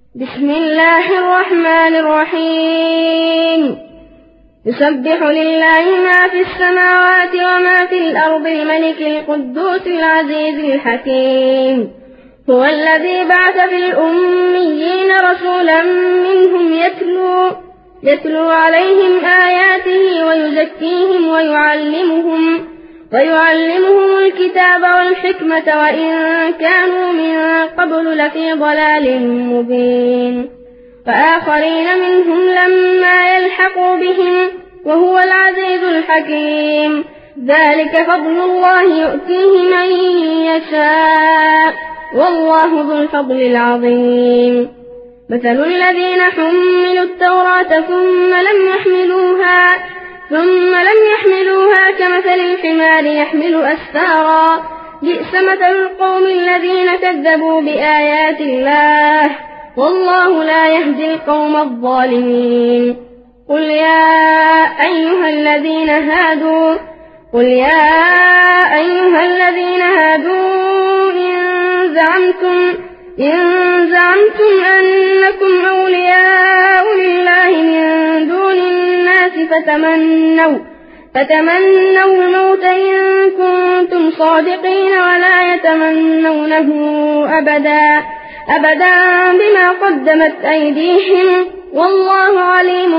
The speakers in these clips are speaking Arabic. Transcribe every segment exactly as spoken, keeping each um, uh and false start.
بسم الله الرحمن الرحيم يسبح لله ما في السماوات وما في الأرض الملك القدوس العزيز الحكيم هو الذي بعث في الأميين رسولا منهم يتلو, يتلو عليهم آياته ويزكيهم ويعلمهم, ويعلمهم الكتاب والحكمة وإن كانوا من قبل لفي ضلال مبين وآخرين منهم لما يلحقوا بهم وهو العزيز الحكيم ذلك فضل الله يؤتيه من يشاء والله ذو الفضل العظيم مثل الذين حملوا التوراة ثم لم يحملوها ثم لم يحملوها كمثل الحمار يحمل أسفارا بئس مثل القوم الذين كذبوا بآيات الله والله لا يهدي القوم الظالمين قل يا أيها الذين هادوا قل يا أيها الذين هادوا إن زعمتم إن زعمتم أنكم أولياء لله من دون الناس فتمنوا فتمنوا الموت إن كنتم صادقين ولا يتمنونه أبدا أبدا بما قدمت أيديهم والله عليم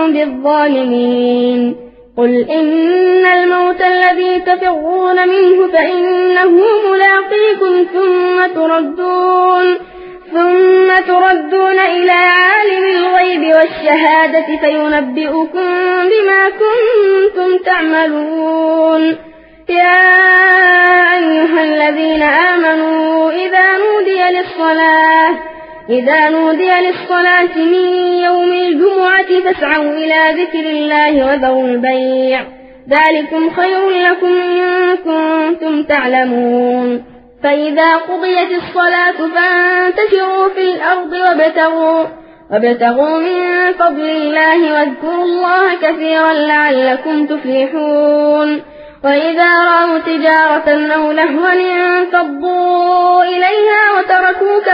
بالظالمين قل إن الموت الذي تفرون منه فإنه ملاقيكم ثم تردون ثم تردون إلى عالم الغيب والشهادة فينبئكم بما كنتم تعملون يا أيها الذين آمنوا إذا نودي للصلاة إذا نودي للصلاة من يوم الجمعة فاسعوا إلى ذكر الله وذروا البيع ذلكم خير لكم إن كنتم تعلمون فإذا قضيت الصلاة فانتشروا في الأرض وابتغوا, وابتغوا من فضل الله واذكروا الله كثيرا لعلكم تفلحون وإذا رأوا تجارة أو لهوا انفضوا إليها وتركوك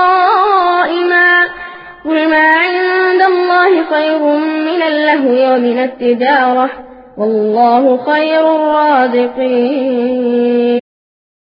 قائما قل ما عند الله خير من اللهو ومن التجارة والله خير الرازقين.